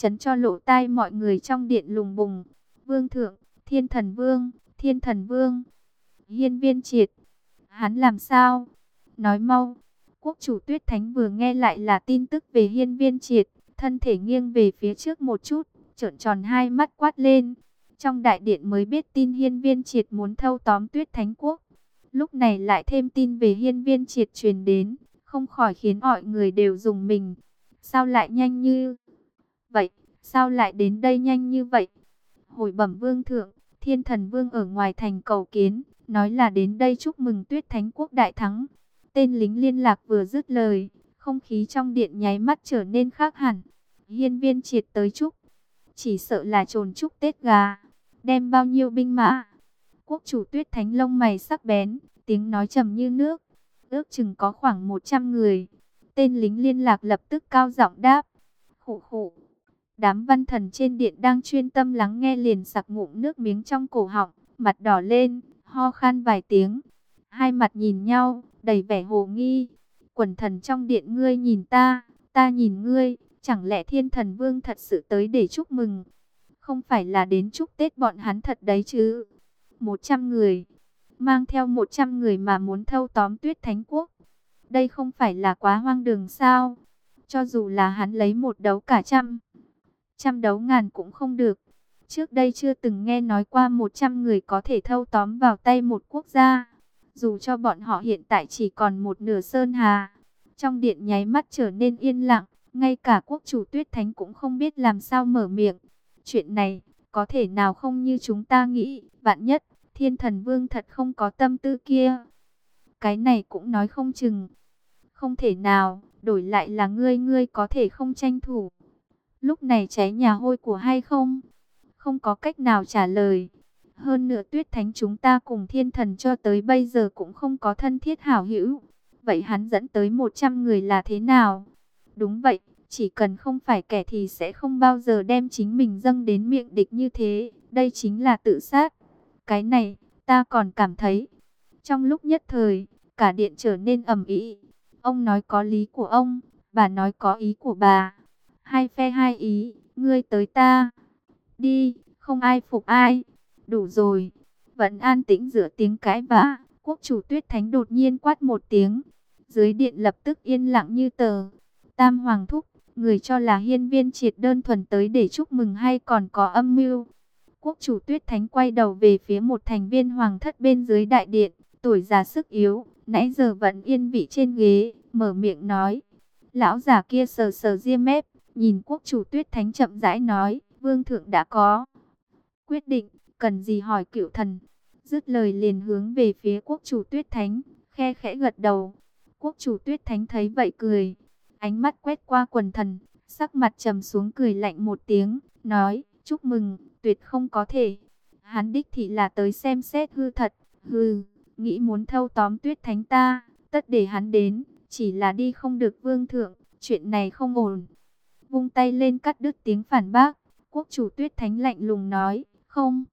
chấn cho lỗ tai mọi người trong điện lùng bùng. Vương thượng, Thiên Thần Vương, Thiên Thần Vương, Hiên Viên Triệt, hắn làm sao? Nói mau. Quốc chủ Tuyết Thánh vừa nghe lại là tin tức về Hiên Viên Triệt, thân thể nghiêng về phía trước một chút, trợn tròn hai mắt quát lên. Trong đại điện mới biết tin Hiên Viên Triệt muốn thâu tóm Tuyết Thánh Quốc. Lúc này lại thêm tin về Hiên Viên Triệt truyền đến, không khỏi khiến mọi người đều rùng mình. Sao lại nhanh như vậy? Sao lại đến đây nhanh như vậy? Hồi bẩm Vương thượng, Thiên Thần Vương ở ngoài thành cầu kiến, nói là đến đây chúc mừng Tuyết Thánh Quốc đại thắng. Tên lính liên lạc vừa dứt lời, không khí trong điện nháy mắt trở nên khác hẳn. Hiên Viên Triệt tới chúc, chỉ sợ là trồn chúc Tết gà. Đem bao nhiêu binh mã? Quốc chủ Tuyết Thánh lông mày sắc bén, tiếng nói trầm như nước. Ước chừng có khoảng 100 người. Tên lính liên lạc lập tức cao giọng đáp. Khụ khụ. Đám văn thần trên điện đang chuyên tâm lắng nghe liền sặc ngụm nước miếng trong cổ họng, mặt đỏ lên, ho khan vài tiếng. Hai mặt nhìn nhau, đầy vẻ hồ nghi. Quần thần trong điện ngươi nhìn ta nhìn ngươi, chẳng lẽ Thiên Thần Vương thật sự tới để chúc mừng? Không phải là đến chúc Tết bọn hắn thật đấy chứ? 100 người, mang theo 100 người mà muốn thâu tóm Tuyết Thánh Quốc. Đây không phải là quá hoang đường sao? Cho dù là hắn lấy một đấu cả trăm đấu ngàn cũng không được. Trước đây chưa từng nghe nói qua 100 người có thể thâu tóm vào tay một quốc gia. Dù cho bọn họ hiện tại chỉ còn một nửa sơn hà. Trong điện nháy mắt trở nên yên lặng. Ngay cả quốc chủ Tuyết Thánh cũng không biết làm sao mở miệng. Chuyện này có thể nào không như chúng ta nghĩ. Vạn nhất Thiên Thần Vương thật không có tâm tư kia. Cái này cũng nói không chừng. Không thể nào, đổi lại là ngươi có thể không tranh thủ. Lúc này cháy nhà hôi của hay không? Không có cách nào trả lời. Hơn nữa Tuyết Thánh chúng ta cùng Thiên Thần cho tới bây giờ cũng không có thân thiết hảo hữu. Vậy hắn dẫn tới 100 người là thế nào? Đúng vậy, chỉ cần không phải kẻ thì sẽ không bao giờ đem chính mình dâng đến miệng địch như thế. Đây chính là tự sát. Cái này, ta còn cảm thấy. Trong lúc nhất thời, cả điện trở nên ầm ĩ. Ông nói có lý của ông, bà nói có ý của bà. Hai phe hai ý, ngươi tới ta. Đi, không ai phục ai. Đủ rồi. Vẫn an tĩnh giữa tiếng cãi vã. Quốc chủ Tuyết Thánh đột nhiên quát một tiếng. Dưới điện lập tức yên lặng như tờ. Tam Hoàng thúc, người cho là Hiên Viên Triệt đơn thuần tới để chúc mừng hay còn có âm mưu? Quốc chủ Tuyết Thánh quay đầu về phía một thành viên hoàng thất bên dưới đại điện. Tuổi già sức yếu, nãy giờ vẫn yên vị trên ghế, mở miệng nói. Lão già kia sờ sờ ria mép, nhìn quốc chủ Tuyết Thánh chậm rãi nói, Vương thượng đã có quyết định, cần gì hỏi cựu thần. Dứt lời liền hướng về phía quốc chủ Tuyết Thánh, khe khẽ gật đầu. Quốc chủ Tuyết Thánh thấy vậy cười, ánh mắt quét qua quần thần, sắc mặt trầm xuống cười lạnh một tiếng, nói, chúc mừng, tuyệt không có thể. Hắn đích thị là tới xem xét hư thật, hư, nghĩ muốn thâu tóm Tuyết Thánh ta, tất để hắn đến, chỉ là đi không được Vương thượng, chuyện này không ổn. Vung tay lên cắt đứt tiếng phản bác, quốc chủ Tuyết Thánh lạnh lùng nói, không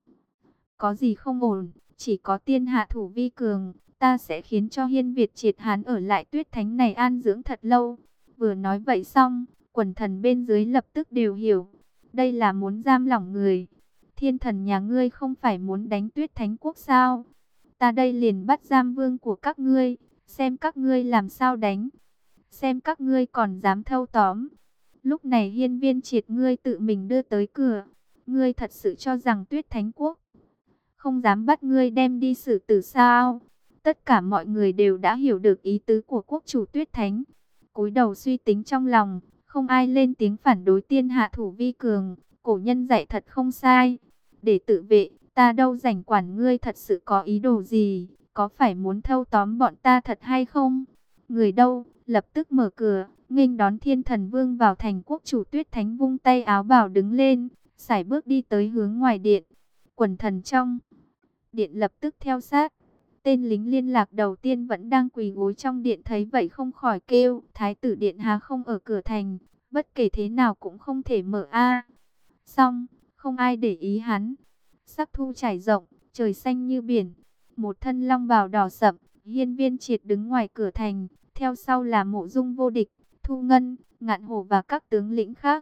có gì không ổn, chỉ có tiên hạ thủ vi cường, ta sẽ khiến cho Hiên Việt Triệt hắn ở lại Tuyết Thánh này an dưỡng thật lâu. Vừa nói vậy xong, quần thần bên dưới lập tức đều hiểu, đây là muốn giam lỏng người. Thiên thần nhà ngươi không phải muốn đánh Tuyết Thánh Quốc sao? Ta đây liền bắt giam vương của các ngươi, xem các ngươi làm sao đánh, xem các ngươi còn dám thâu tóm. Lúc này Hiên Viên Triệt ngươi tự mình đưa tới cửa, ngươi thật sự cho rằng Tuyết Thánh Quốc không dám bắt ngươi đem đi xử tử sao? Tất cả mọi người đều đã hiểu được ý tứ của quốc chủ Tuyết Thánh. Cúi đầu suy tính trong lòng, không ai lên tiếng phản đối tiên hạ thủ vi cường. Cổ nhân dạy thật không sai. Để tự vệ, ta đâu rảnh quản ngươi thật sự có ý đồ gì, có phải muốn thâu tóm bọn ta thật hay không? Người đâu, lập tức mở cửa, nghênh đón Thiên Thần Vương vào thành. Quốc chủ Tuyết Thánh vung tay áo bào đứng lên, sải bước đi tới hướng ngoài điện. Quần thần trong điện lập tức theo sát. Tên lính liên lạc đầu tiên vẫn đang quỳ gối trong điện thấy vậy không khỏi kêu, Thái tử điện hạ không ở cửa thành, bất kể thế nào cũng không thể mở a. Xong, không ai để ý hắn. Sắc thu trải rộng, trời xanh như biển, một thân long bào đỏ sậm, Hiên Viên Triệt đứng ngoài cửa thành, theo sau là Mộ Dung Vô Địch, Thu Ngân, Ngạn Hổ và các tướng lĩnh khác.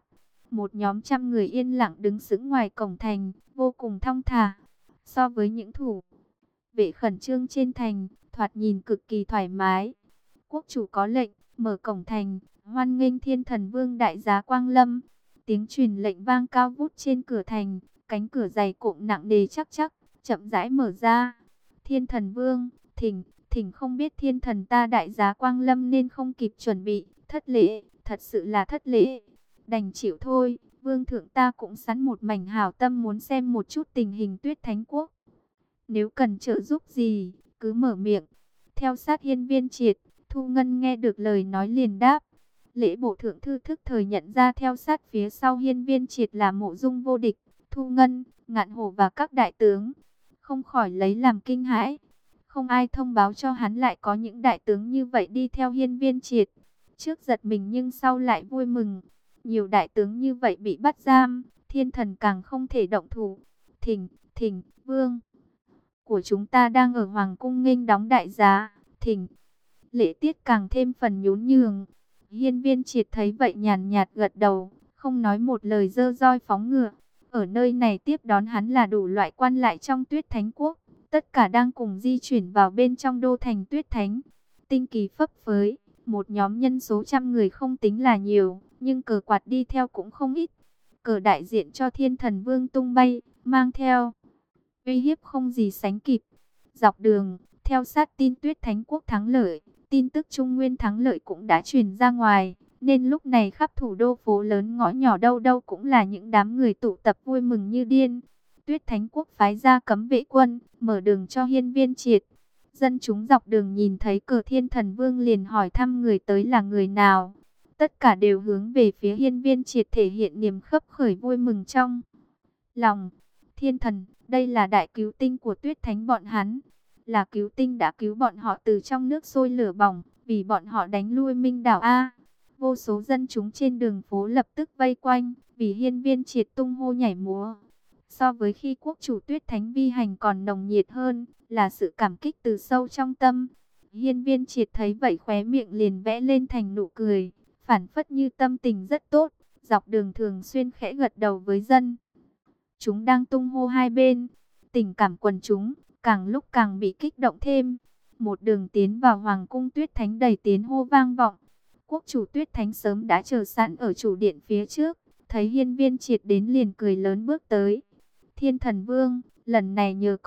một nhóm trăm người yên lặng đứng sững ngoài cổng thành, vô cùng thong thả. So với những thủ vệ khẩn trương trên thành, thoạt nhìn cực kỳ thoải mái. Quốc chủ có lệnh, mở cổng thành, hoan nghênh Thiên Thần Vương đại giá quang lâm. Tiếng truyền lệnh vang cao vút trên cửa thành, cánh cửa dày cộm nặng nề chắc chắc, chậm rãi mở ra. Thiên Thần Vương, thỉnh không biết thiên thần ta đại giá quang lâm nên không kịp chuẩn bị, thất lễ, thật sự là thất lễ. Đành chịu thôi, vương thượng ta cũng sẵn một mảnh hảo tâm muốn xem một chút tình hình Tuyết Thánh Quốc. Nếu cần trợ giúp gì, cứ mở miệng. Theo sát Hiên Viên Triệt, Thu Ngân nghe được lời nói liền đáp. Lễ bộ thượng thư thức thời nhận ra theo sát phía sau Hiên Viên Triệt là Mộ Dung Vô Địch, Thu Ngân, Ngạn Hổ và các đại tướng. Không khỏi lấy làm kinh hãi. Không ai thông báo cho hắn lại có những đại tướng như vậy đi theo Hiên Viên Triệt. Trước giật mình nhưng sau lại vui mừng. Nhiều đại tướng như vậy bị bắt giam, thiên thần càng không thể động thủ. Thỉnh, vương của chúng ta đang ở Hoàng cung nghênh đóng đại giá. Thỉnh. Lễ tiết càng thêm phần nhún nhường. Hiên Viên Triệt thấy vậy nhàn nhạt gật đầu, không nói một lời giơ roi phóng ngựa. Ở nơi này tiếp đón hắn là đủ loại quan lại trong Tuyết Thánh Quốc. Tất cả đang cùng di chuyển vào bên trong đô thành Tuyết Thánh. Tinh kỳ phấp phới, một nhóm nhân số trăm người không tính là nhiều, nhưng cờ quạt đi theo cũng không ít. Cờ đại diện cho Thiên Thần Vương tung bay, mang theo uy hiếp không gì sánh kịp. Dọc đường, theo sát tin Tuyết Thánh Quốc thắng lợi, tin tức Trung Nguyên thắng lợi cũng đã truyền ra ngoài, nên lúc này khắp thủ đô phố lớn ngõ nhỏ đâu đâu cũng là những đám người tụ tập vui mừng như điên. Tuyết Thánh Quốc phái ra cấm vệ quân, mở đường cho Hiên Viên Triệt. Dân chúng dọc đường nhìn thấy cờ Thiên Thần Vương liền hỏi thăm người tới là người nào. Tất cả đều hướng về phía Hiên Viên Triệt thể hiện niềm khấp khởi vui mừng trong lòng. Thiên thần, đây là đại cứu tinh của Tuyết Thánh bọn hắn. Là cứu tinh đã cứu bọn họ từ trong nước sôi lửa bỏng, vì bọn họ đánh lui Minh Đảo A. Vô số dân chúng trên đường phố lập tức vây quanh, vì Hiên Viên Triệt tung hô nhảy múa. So với khi quốc chủ Tuyết Thánh vi hành còn nồng nhiệt hơn, là sự cảm kích từ sâu trong tâm. Hiên Viên Triệt thấy vậy khóe miệng liền vẽ lên thành nụ cười, phản phất như tâm tình rất tốt, dọc đường thường xuyên khẽ gật đầu với dân. Chúng đang tung hô hai bên, tình cảm quần chúng càng lúc càng bị kích động thêm. Một đường tiến vào Hoàng cung Tuyết Thánh đầy tiếng hô vang vọng. Quốc chủ Tuyết Thánh sớm đã chờ sẵn ở chủ điện phía trước, thấy Hiên Viên Triệt đến liền cười lớn bước tới. Thiên Thần Vương, lần này nhờ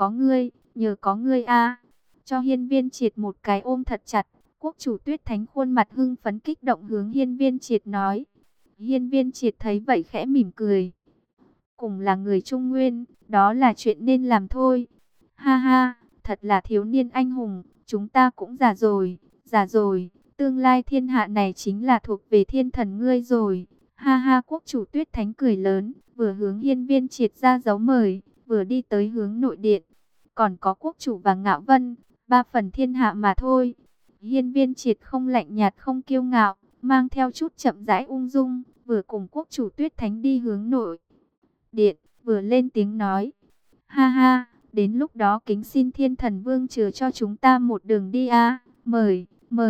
có ngươi a. Cho Hiên Viên Triệt một cái ôm thật chặt. Quốc chủ Tuyết Thánh khuôn mặt hưng phấn kích động hướng Hiên Viên Triệt nói. Hiên Viên Triệt thấy vậy khẽ mỉm cười. Cùng là người Trung Nguyên, đó là chuyện nên làm thôi. Ha ha, thật là thiếu niên anh hùng, chúng ta cũng già rồi, tương lai thiên hạ này chính là thuộc về thiên thần ngươi rồi. Ha ha, quốc chủ Tuyết Thánh cười lớn, vừa hướng Hiên Viên Triệt ra dấu mời, vừa đi tới hướng nội điện. Còn có quốc chủ và Ngạo Vân, 3 phần thiên hạ mà thôi. Hiên Viên Triệt không lạnh nhạt không kiêu ngạo, mang theo chút chậm rãi ung dung, vừa cùng quốc chủ Tuyết Thánh đi hướng nội điện, vừa lên tiếng nói. Ha ha, đến lúc đó kính xin Thiên Thần Vương chừa cho chúng ta một đường đi a. Mời.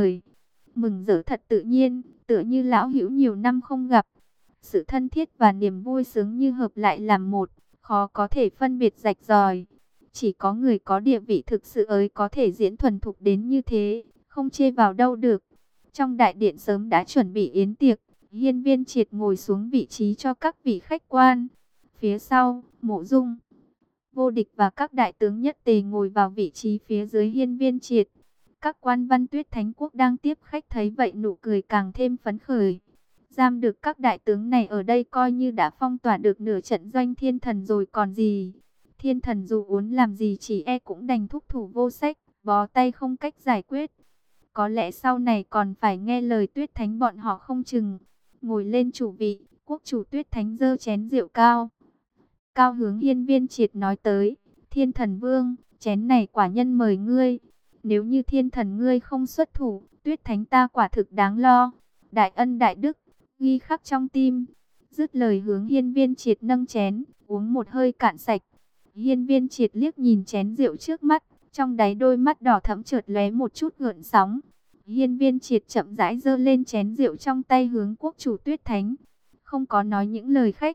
Mừng rỡ thật tự nhiên, tựa như lão hữu nhiều năm không gặp. Sự thân thiết và niềm vui sướng như hợp lại làm một, khó có thể phân biệt rạch ròi. Chỉ có người có địa vị thực sự ấy có thể diễn thuần thục đến như thế, không chê vào đâu được. Trong đại điện sớm đã chuẩn bị yến tiệc, Hiên Viên Triệt ngồi xuống vị trí cho các vị khách quan. Phía sau, Mộ Dung Vô Địch và các đại tướng nhất tề ngồi vào vị trí phía dưới Hiên Viên Triệt. Các quan văn Tuyết Thánh Quốc đang tiếp khách thấy vậy nụ cười càng thêm phấn khởi. Giam được các đại tướng này ở đây coi như đã phong tỏa được nửa trận doanh thiên thần rồi còn gì. Thiên thần dù muốn làm gì chỉ e cũng đành thúc thủ vô sách, bó tay không cách giải quyết. Có lẽ sau này còn phải nghe lời Tuyết Thánh bọn họ không chừng. Ngồi lên chủ vị, quốc chủ Tuyết Thánh giơ chén rượu cao hướng Hiên Viên Triệt nói tới. Thiên Thần Vương, chén này quả nhân mời ngươi. Nếu như thiên thần ngươi không xuất thủ, Tuyết Thánh ta quả thực đáng lo. Đại ân đại đức, ghi khắc trong tim. Dứt lời hướng Hiên Viên Triệt nâng chén, uống một hơi cạn sạch. Hiên Viên Triệt liếc nhìn chén rượu trước mắt, trong đáy đôi mắt đỏ thẫm chợt lóe một chút gợn sóng. Hiên Viên Triệt chậm rãi giơ lên chén rượu trong tay hướng quốc chủ Tuyết Thánh. không có nói những lời khách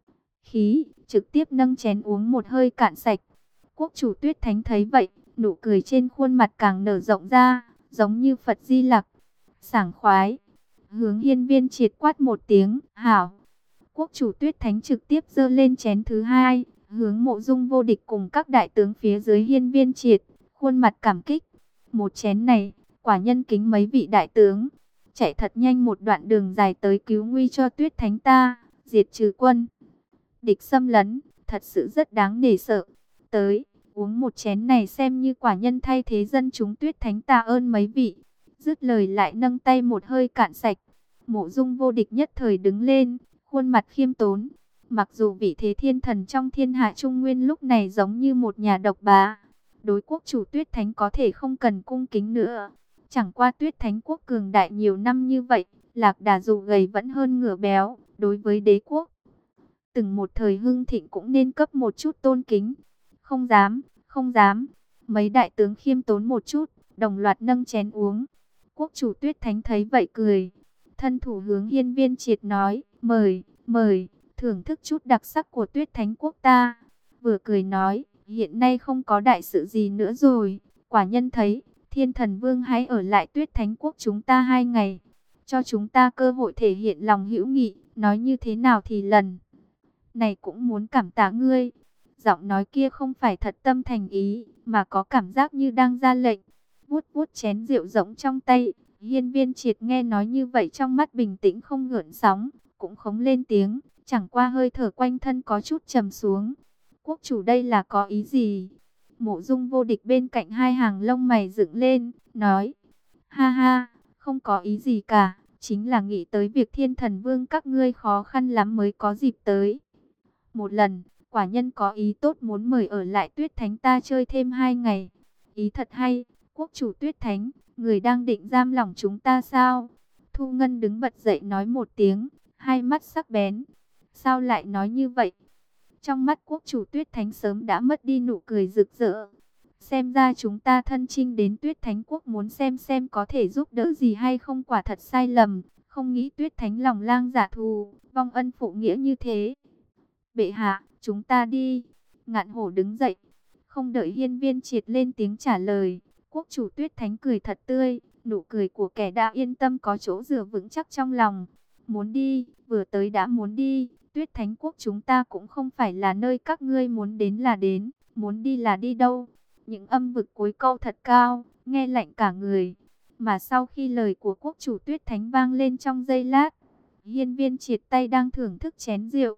khí, trực tiếp nâng chén uống một hơi cạn sạch. Quốc chủ Tuyết Thánh thấy vậy, nụ cười trên khuôn mặt càng nở rộng ra, giống như Phật Di Lặc, sảng khoái. Hướng Hiên Viên Triệt quát một tiếng, hảo. Quốc chủ Tuyết Thánh trực tiếp giơ lên chén thứ hai, hướng Mộ Dung Vô Địch cùng các đại tướng phía dưới Hiên Viên Triệt, khuôn mặt cảm kích. Một chén này, quả nhân kính mấy vị đại tướng, chạy thật nhanh một đoạn đường dài tới cứu nguy cho Tuyết Thánh ta, diệt trừ quân địch xâm lấn, thật sự rất đáng nể sợ. Tới, uống một chén này xem như quả nhân thay thế dân chúng Tuyết Thánh ta ơn mấy vị. Dứt lời lại nâng tay một hơi cạn sạch. Mộ Dung Vô Địch nhất thời đứng lên, khuôn mặt khiêm tốn. Mặc dù vị thế thiên thần trong thiên hạ Trung Nguyên lúc này giống như một nhà độc bá, đối quốc chủ Tuyết Thánh có thể không cần cung kính nữa. Chẳng qua Tuyết Thánh quốc cường đại nhiều năm như vậy, lạc đà dù gầy vẫn hơn ngựa béo. Đối với đế quốc từng một thời hưng thịnh cũng nên cấp một chút tôn kính. Không dám, không dám. Mấy đại tướng khiêm tốn một chút, đồng loạt nâng chén uống. Quốc chủ Tuyết Thánh thấy vậy cười. Thân thủ hướng Hiên Viên Triệt nói, mời, mời, thưởng thức chút đặc sắc của Tuyết Thánh quốc ta. Vừa cười nói, hiện nay không có đại sự gì nữa rồi. Quả nhân thấy, Thiên Thần Vương hãy ở lại Tuyết Thánh quốc chúng ta 2 ngày. Cho chúng ta cơ hội thể hiện lòng hữu nghị, nói như thế nào thì lần này cũng muốn cảm tạ ngươi. Giọng nói kia không phải thật tâm thành ý, mà có cảm giác như đang ra lệnh. Vuốt vuốt chén rượu rỗng trong tay, Hiên Viên Triệt nghe nói như vậy trong mắt bình tĩnh không gợn sóng, cũng không lên tiếng, chẳng qua hơi thở quanh thân có chút trầm xuống. Quốc chủ đây là có ý gì? Mộ Dung Vô Địch bên cạnh hai hàng lông mày dựng lên, nói, ha ha, không có ý gì cả, chính là nghĩ tới việc Thiên Thần Vương các ngươi khó khăn lắm mới có dịp tới một lần. Quả nhân có ý tốt muốn mời ở lại Tuyết Thánh ta chơi thêm 2 ngày. Ý thật hay, quốc chủ Tuyết Thánh, người đang định giam lỏng chúng ta sao? Thu Ngân đứng bật dậy nói một tiếng, hai mắt sắc bén. Sao lại nói như vậy? Trong mắt quốc chủ Tuyết Thánh sớm đã mất đi nụ cười rực rỡ. Xem ra chúng ta thân chinh đến Tuyết Thánh quốc muốn xem có thể giúp đỡ gì hay không, quả thật sai lầm. Không nghĩ Tuyết Thánh lòng lang dạ thù, vong ân phụ nghĩa như thế. Bệ hạ, chúng ta đi. Ngạn Hổ đứng dậy, không đợi Hiên Viên Triệt lên tiếng trả lời. Quốc chủ Tuyết Thánh cười thật tươi, nụ cười của kẻ đã yên tâm có chỗ dựa vững chắc trong lòng. Muốn đi, vừa tới đã muốn đi. Tuyết Thánh quốc chúng ta cũng không phải là nơi các ngươi muốn đến là đến, muốn đi là đi đâu. Những âm vực cuối câu thật cao, nghe lạnh cả người. Mà sau khi lời của quốc chủ Tuyết Thánh vang lên trong giây lát, Hiên Viên Triệt tay đang thưởng thức chén rượu,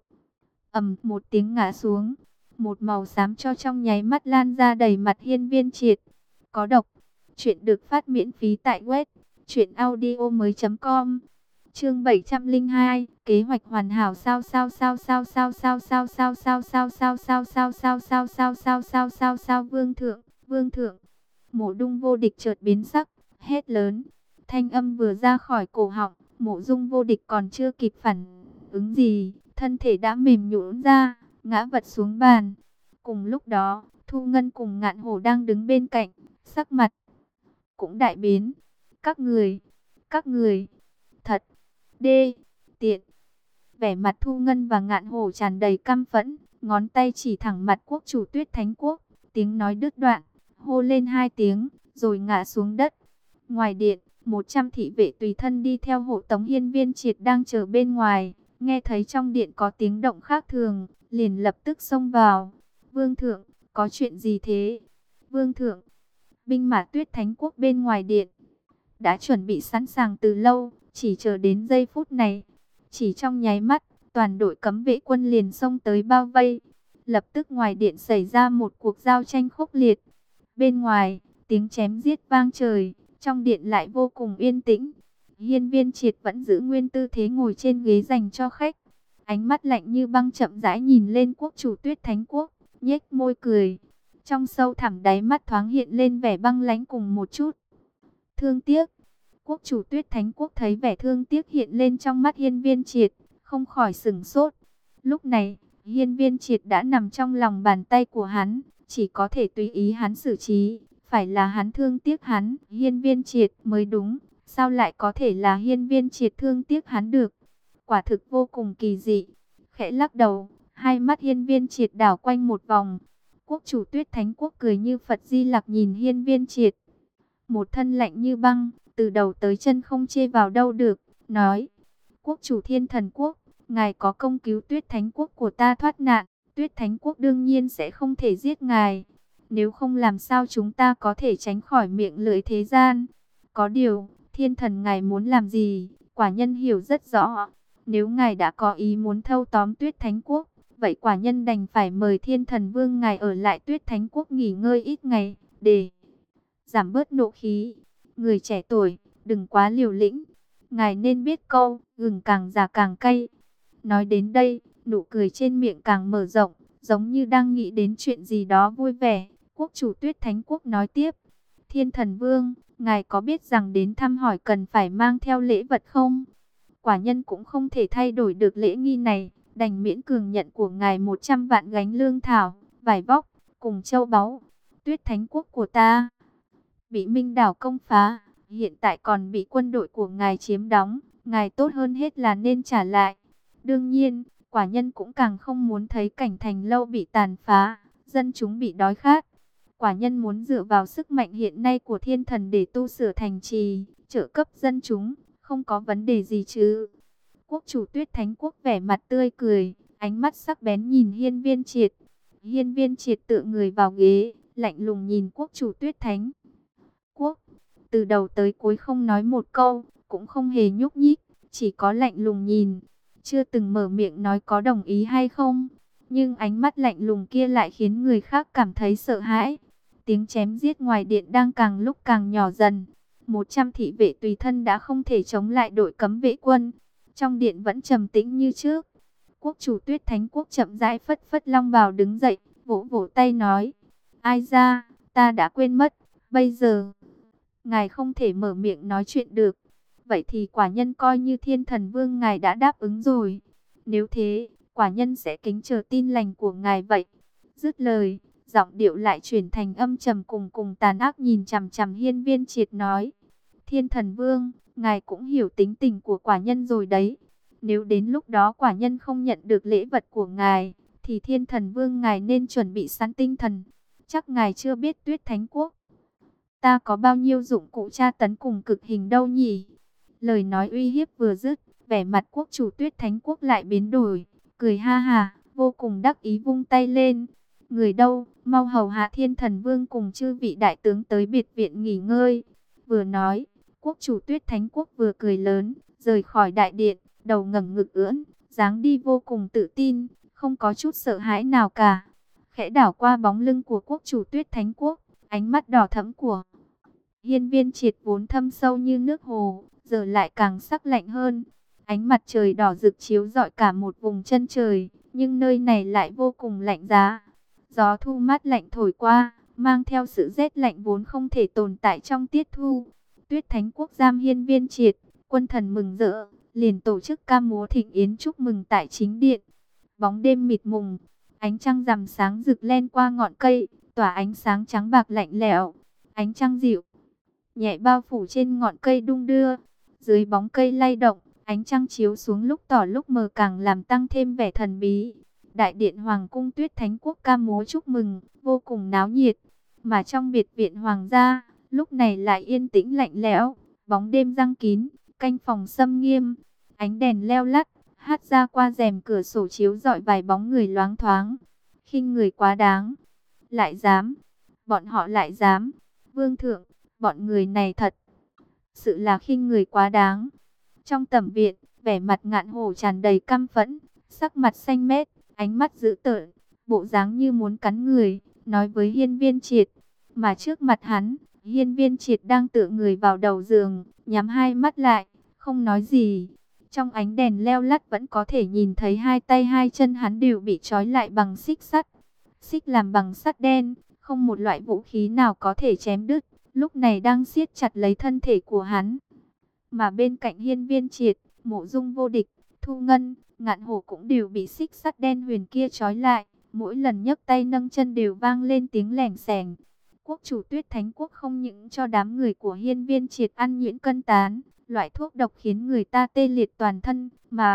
ầm một tiếng ngã xuống, một màu xám cho trong nháy mắt lan ra đầy mặt Hiên Viên Triệt. Có độc. Chuyện được phát miễn phí tại web truyệnaudiomoi.com. Chương 702, kế hoạch hoàn hảo sao sao sao sao sao sao sao sao sao sao sao sao sao sao sao sao sao sao sao vương thượng, vương thượng. Mộ Dung Vô Địch chợt biến sắc, hét lớn. Thanh âm vừa ra khỏi cổ họng, Mộ Dung Vô Địch còn chưa kịp phản ứng gì, thân thể đã mềm nhũn ra, ngã vật xuống bàn. Cùng lúc đó, Thu Ngân cùng Ngạn Hổ đang đứng bên cạnh, sắc mặt cũng đại biến. Các người, thật đê tiện. Vẻ mặt Thu Ngân và Ngạn Hổ tràn đầy căm phẫn, ngón tay chỉ thẳng mặt quốc chủ Tuyết Thánh quốc, tiếng nói đứt đoạn, hô lên 2 tiếng, rồi ngã xuống đất. Ngoài điện, 100 thị vệ tùy thân đi theo hộ tống Hiên Viên Triệt đang chờ bên ngoài, nghe thấy trong điện có tiếng động khác thường, liền lập tức xông vào. Vương thượng, có chuyện gì thế? Vương thượng, binh mã Tuyết Thánh quốc bên ngoài điện đã chuẩn bị sẵn sàng từ lâu, chỉ chờ đến giây phút này. Chỉ trong nháy mắt, toàn đội cấm vệ quân liền xông tới bao vây. Lập tức ngoài điện xảy ra một cuộc giao tranh khốc liệt. Bên ngoài, tiếng chém giết vang trời, trong điện lại vô cùng yên tĩnh. Hiên Viên Triệt vẫn giữ nguyên tư thế ngồi trên ghế dành cho khách. Ánh mắt lạnh như băng chậm rãi nhìn lên quốc chủ Tuyết Thánh quốc, nhếch môi cười. Trong sâu thẳm đáy mắt thoáng hiện lên vẻ băng lãnh cùng một chút thương tiếc. Quốc chủ Tuyết Thánh quốc thấy vẻ thương tiếc hiện lên trong mắt Hiên Viên Triệt, không khỏi sửng sốt. Lúc này, Hiên Viên Triệt đã nằm trong lòng bàn tay của hắn, chỉ có thể tùy ý hắn xử trí. Phải là hắn thương tiếc hắn, Hiên Viên Triệt mới đúng, sao lại có thể là Hiên Viên Triệt thương tiếc hắn được? quả thực vô cùng kỳ dị. Khẽ lắc đầu, hai mắt Hiên Viên Triệt đảo quanh một vòng. Quốc chủ Tuyết Thánh Quốc cười như Phật Di Lặc nhìn Hiên Viên Triệt, một thân lạnh như băng, từ đầu tới chân không chê vào đâu được, nói: Quốc chủ Thiên Thần Quốc, ngài có công cứu Tuyết Thánh Quốc của ta thoát nạn, Tuyết Thánh Quốc đương nhiên sẽ không thể giết ngài. Nếu không làm sao chúng ta có thể tránh khỏi miệng lưỡi thế gian. Có điều, Thiên Thần ngài muốn làm gì, quả nhân hiểu rất rõ. Nếu ngài đã có ý muốn thâu tóm Tuyết Thánh Quốc, vậy quả nhân đành phải mời Thiên Thần Vương ngài ở lại Tuyết Thánh Quốc nghỉ ngơi ít ngày, để giảm bớt nộ khí. Người trẻ tuổi, đừng quá liều lĩnh. Ngài nên biết câu, gừng càng già càng cay. Nói đến đây, nụ cười trên miệng càng mở rộng, giống như đang nghĩ đến chuyện gì đó vui vẻ. Quốc chủ Tuyết Thánh Quốc nói tiếp: Thiên Thần Vương, ngài có biết rằng đến thăm hỏi cần phải mang theo lễ vật không? Quả nhân cũng không thể thay đổi được lễ nghi này, đành miễn cường nhận của ngài 100 vạn gánh lương thảo, vải vóc, cùng châu báu. Tuyết Thánh Quốc của ta bị Minh Đảo công phá, hiện tại còn bị quân đội của ngài chiếm đóng, ngài tốt hơn hết là nên trả lại. Đương nhiên, quả nhân cũng càng không muốn thấy cảnh thành lâu bị tàn phá, dân chúng bị đói khát. Quả nhân muốn dựa vào sức mạnh hiện nay của thiên thần để tu sửa thành trì, trợ cấp dân chúng, không có vấn đề gì chứ. Quốc chủ Tuyết Thánh Quốc vẻ mặt tươi cười, ánh mắt sắc bén nhìn Hiên Viên Triệt. Hiên Viên Triệt tựa người vào ghế, lạnh lùng nhìn quốc chủ Tuyết Thánh Quốc. Từ đầu tới cuối không nói một câu, cũng không hề nhúc nhích, chỉ có lạnh lùng nhìn, chưa từng mở miệng nói có đồng ý hay không. Nhưng ánh mắt lạnh lùng kia lại khiến người khác cảm thấy sợ hãi. Tiếng chém giết ngoài điện đang càng lúc càng nhỏ dần. 100 thị vệ tùy thân đã không thể chống lại đội cấm vệ quân. Trong điện vẫn trầm tĩnh như trước. Quốc chủ Tuyết Thánh Quốc chậm rãi phất phất long bào đứng dậy, vỗ vỗ tay nói: Ai ra, ta đã quên mất, bây giờ ngài không thể mở miệng nói chuyện được. Vậy thì quả nhân coi như Thiên Thần Vương ngài đã đáp ứng rồi. Nếu thế, quả nhân sẽ kính chờ tin lành của ngài vậy. Dứt lời, giọng điệu lại chuyển thành âm trầm cùng tàn ác nhìn chằm chằm Hiên Viên Triệt nói: Thiên Thần Vương, ngài cũng hiểu tính tình của quả nhân rồi đấy. Nếu đến lúc đó quả nhân không nhận được lễ vật của ngài, thì Thiên Thần Vương ngài nên chuẩn bị sẵn tinh thần. Chắc ngài chưa biết Tuyết Thánh Quốc ta có bao nhiêu dụng cụ tra tấn cùng cực hình đâu nhỉ? Lời nói uy hiếp vừa dứt, vẻ mặt quốc chủ Tuyết Thánh Quốc lại biến đổi, cười ha ha, vô cùng đắc ý vung tay lên. Người đâu, mau hầu hạ Thiên Thần Vương cùng chư vị đại tướng tới biệt viện nghỉ ngơi. Vừa nói, quốc chủ Tuyết Thánh Quốc vừa cười lớn, rời khỏi đại điện, đầu ngẩng ngực ưỡn, dáng đi vô cùng tự tin, không có chút sợ hãi nào cả. Khẽ đảo qua bóng lưng của quốc chủ Tuyết Thánh Quốc, ánh mắt đỏ thẫm của Hiên Viên Triệt vốn thâm sâu như nước hồ, giờ lại càng sắc lạnh hơn. Ánh mặt trời đỏ rực chiếu rọi cả một vùng chân trời, nhưng nơi này lại vô cùng lạnh giá. Gió thu mát lạnh thổi qua, mang theo sự rét lạnh vốn không thể tồn tại trong tiết thu. Tuyết Thánh Quốc giam Hiên Viên Triệt, quân thần mừng rỡ, liền tổ chức ca múa thịnh yến chúc mừng tại chính điện. Bóng đêm mịt mùng, ánh trăng rằm sáng rực len qua ngọn cây, tỏa ánh sáng trắng bạc lạnh lẽo. Ánh trăng dịu nhẹ bao phủ trên ngọn cây đung đưa, dưới bóng cây lay động, ánh trăng chiếu xuống lúc tỏ lúc mờ càng làm tăng thêm vẻ thần bí. Đại điện Hoàng cung Tuyết Thánh Quốc ca múa chúc mừng, vô cùng náo nhiệt, mà trong biệt viện hoàng gia, lúc này lại yên tĩnh lạnh lẽo, bóng đêm giăng kín, canh phòng xâm nghiêm, ánh đèn leo lắt, hát ra qua rèm cửa sổ chiếu rọi vài bóng người loáng thoáng. Khinh người quá đáng, lại dám, bọn họ lại dám, vương thượng, bọn người này thật sự là khinh người quá đáng. Trong tẩm viện, vẻ mặt Ngạn Hổ tràn đầy căm phẫn, sắc mặt xanh mét, ánh mắt dữ tợn, bộ dáng như muốn cắn người, nói với Hiên Viên Triệt. Mà trước mặt hắn, Hiên Viên Triệt đang tựa người vào đầu giường, nhắm hai mắt lại, không nói gì. Trong ánh đèn leo lắt vẫn có thể nhìn thấy hai tay hai chân hắn đều bị trói lại bằng xích sắt. Xích làm bằng sắt đen, không một loại vũ khí nào có thể chém đứt, lúc này đang siết chặt lấy thân thể của hắn. Mà bên cạnh Hiên Viên Triệt, Mộ Dung Vô Địch, Thu Ngân, Ngạn Hổ cũng đều bị xích sắt đen huyền kia trói lại, mỗi lần nhấc tay nâng chân đều vang lên tiếng lẻng xẻng. Quốc chủ Tuyết Thánh Quốc không những cho đám người của Hiên Viên Triệt ăn nhuyễn cân tán, loại thuốc độc khiến người ta tê liệt toàn thân, mà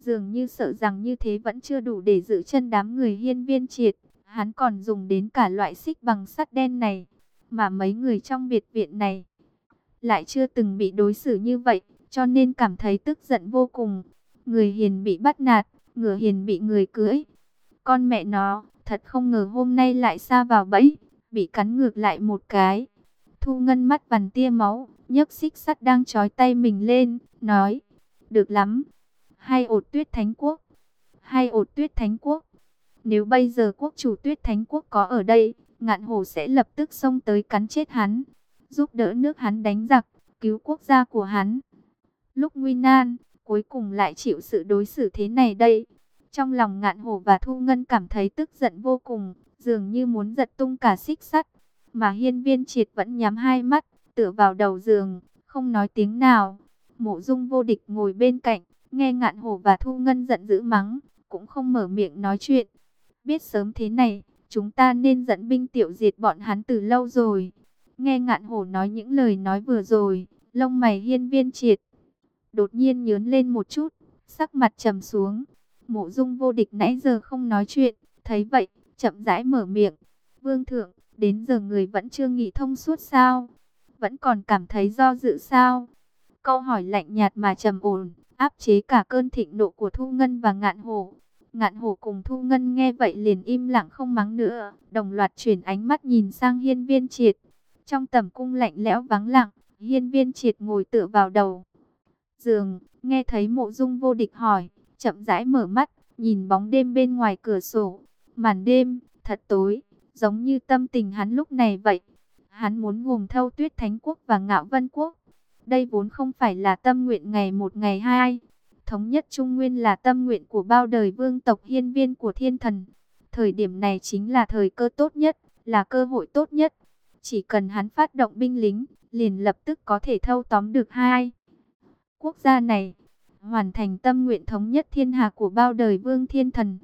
Dường như sợ rằng như thế vẫn chưa đủ để giữ chân đám người Hiên Viên Triệt. Hắn còn dùng đến cả loại xích bằng sắt đen này. Mà mấy người trong biệt viện này lại chưa từng bị đối xử như vậy, cho nên cảm thấy tức giận vô cùng. Người hiền bị bắt nạt, ngựa hiền bị người cưỡi. Con mẹ nó, thật không ngờ hôm nay lại sa vào bẫy, bị cắn ngược lại một cái. Thu Ngân mắt vằn tia máu, nhấc xích sắt đang trói tay mình lên, nói: được lắm, hay ột Tuyết Thánh Quốc, hay ột Tuyết Thánh Quốc. Nếu bây giờ quốc chủ Tuyết Thánh Quốc có ở đây, Ngạn Hổ sẽ lập tức xông tới cắn chết hắn, giúp đỡ nước hắn đánh giặc, cứu quốc gia của hắn. Lúc nguy nan, cuối cùng lại chịu sự đối xử thế này đây. Trong lòng Ngạn Hổ và Thu Ngân cảm thấy tức giận vô cùng, dường như muốn giật tung cả xích sắt. Mà Hiên Viên Triệt vẫn nhắm hai mắt, tựa vào đầu giường, không nói tiếng nào. Mộ Dung Vô Địch ngồi bên cạnh, nghe Ngạn Hổ và Thu Ngân giận dữ mắng, cũng không mở miệng nói chuyện. Biết sớm thế này, chúng ta nên dẫn binh tiêu diệt bọn hắn từ lâu rồi. Nghe Ngạn Hổ nói những lời nói vừa rồi, lông mày Hiên Viên Triệt đột nhiên nhướng lên một chút, sắc mặt trầm xuống. Mộ Dung Vô Địch nãy giờ không nói chuyện, thấy vậy, chậm rãi mở miệng. Vương thượng, đến giờ người vẫn chưa nghĩ thông suốt sao? Vẫn còn cảm thấy do dự sao? Câu hỏi lạnh nhạt mà trầm ổn, áp chế cả cơn thịnh nộ của Thu Ngân và Ngạn Hổ. Ngạn Hổ cùng Thu Ngân nghe vậy liền im lặng không mắng nữa, đồng loạt chuyển ánh mắt nhìn sang Hiên Viên Triệt. Trong tầm cung lạnh lẽo vắng lặng, Hiên Viên Triệt ngồi tựa vào đầu giường, nghe thấy Mộ Dung Vô Địch hỏi, chậm rãi mở mắt, nhìn bóng đêm bên ngoài cửa sổ. Màn đêm thật tối, giống như tâm tình hắn lúc này vậy. Hắn muốn gồm thâu Tuyết Thánh Quốc và Ngạo Vân Quốc. Đây vốn không phải là tâm nguyện ngày một ngày hai. Thống nhất Trung Nguyên là tâm nguyện của bao đời vương tộc hiên viên của thiên thần. Thời điểm này chính là thời cơ tốt nhất, là cơ hội tốt nhất. Chỉ cần hắn phát động binh lính, liền lập tức có thể thâu tóm được hai quốc gia này, hoàn thành tâm nguyện thống nhất thiên hạ của bao đời vương thiên thần.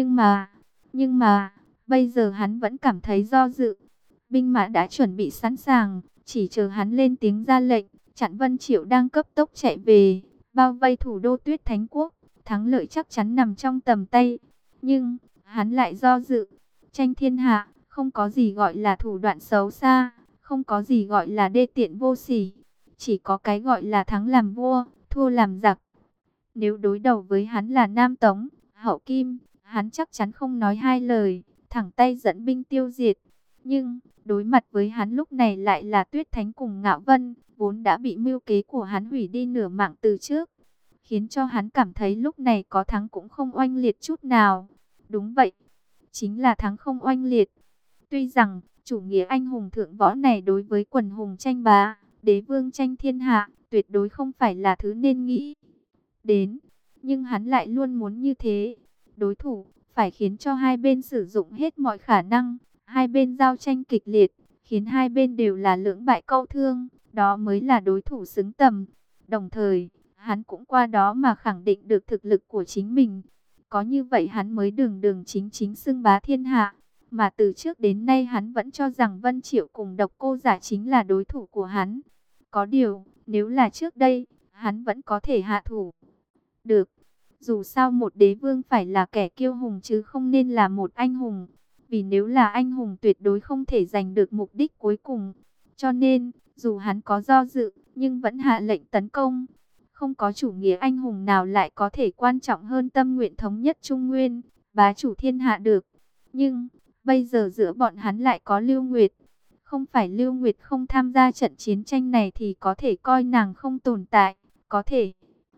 Nhưng mà, bây giờ hắn vẫn cảm thấy do dự. Binh mã đã chuẩn bị sẵn sàng, chỉ chờ hắn lên tiếng ra lệnh. Chặn Vân Triệu đang cấp tốc chạy về, bao vây thủ đô Tuyết Thánh Quốc, thắng lợi chắc chắn nằm trong tầm tay. Nhưng, hắn lại do dự. Tranh thiên hạ, không có gì gọi là thủ đoạn xấu xa, không có gì gọi là đê tiện vô sỉ. Chỉ có cái gọi là thắng làm vua, thua làm giặc. Nếu đối đầu với hắn là Nam Tống, Hậu Kim, hắn chắc chắn không nói hai lời, thẳng tay dẫn binh tiêu diệt. Nhưng, đối mặt với hắn lúc này lại là Tuyết Thánh cùng Ngạo Vân, vốn đã bị mưu kế của hắn hủy đi nửa mạng từ trước. Khiến cho hắn cảm thấy lúc này có thắng cũng không oanh liệt chút nào. Đúng vậy, chính là thắng không oanh liệt. Tuy rằng, chủ nghĩa anh hùng thượng võ này đối với quần hùng tranh bá, đế vương tranh thiên hạ, tuyệt đối không phải là thứ nên nghĩ đến. Nhưng hắn lại luôn muốn như thế. Đối thủ, phải khiến cho hai bên sử dụng hết mọi khả năng. Hai bên giao tranh kịch liệt, khiến hai bên đều là lưỡng bại câu thương. Đó mới là đối thủ xứng tầm. Đồng thời, hắn cũng qua đó mà khẳng định được thực lực của chính mình. Có như vậy hắn mới đường đường chính chính xưng bá thiên hạ. Mà từ trước đến nay hắn vẫn cho rằng Vân Triệu cùng Độc Cô Giả chính là đối thủ của hắn. Có điều, nếu là trước đây, hắn vẫn có thể hạ thủ được. Dù sao một đế vương phải là kẻ kiêu hùng chứ không nên là một anh hùng. Vì nếu là anh hùng tuyệt đối không thể giành được mục đích cuối cùng. Cho nên, dù hắn có do dự, nhưng vẫn hạ lệnh tấn công. Không có chủ nghĩa anh hùng nào lại có thể quan trọng hơn tâm nguyện thống nhất Trung Nguyên, bá chủ thiên hạ được. Nhưng, bây giờ giữa bọn hắn lại có Lưu Nguyệt. Không phải Lưu Nguyệt không tham gia trận chiến tranh này thì có thể coi nàng không tồn tại, có thể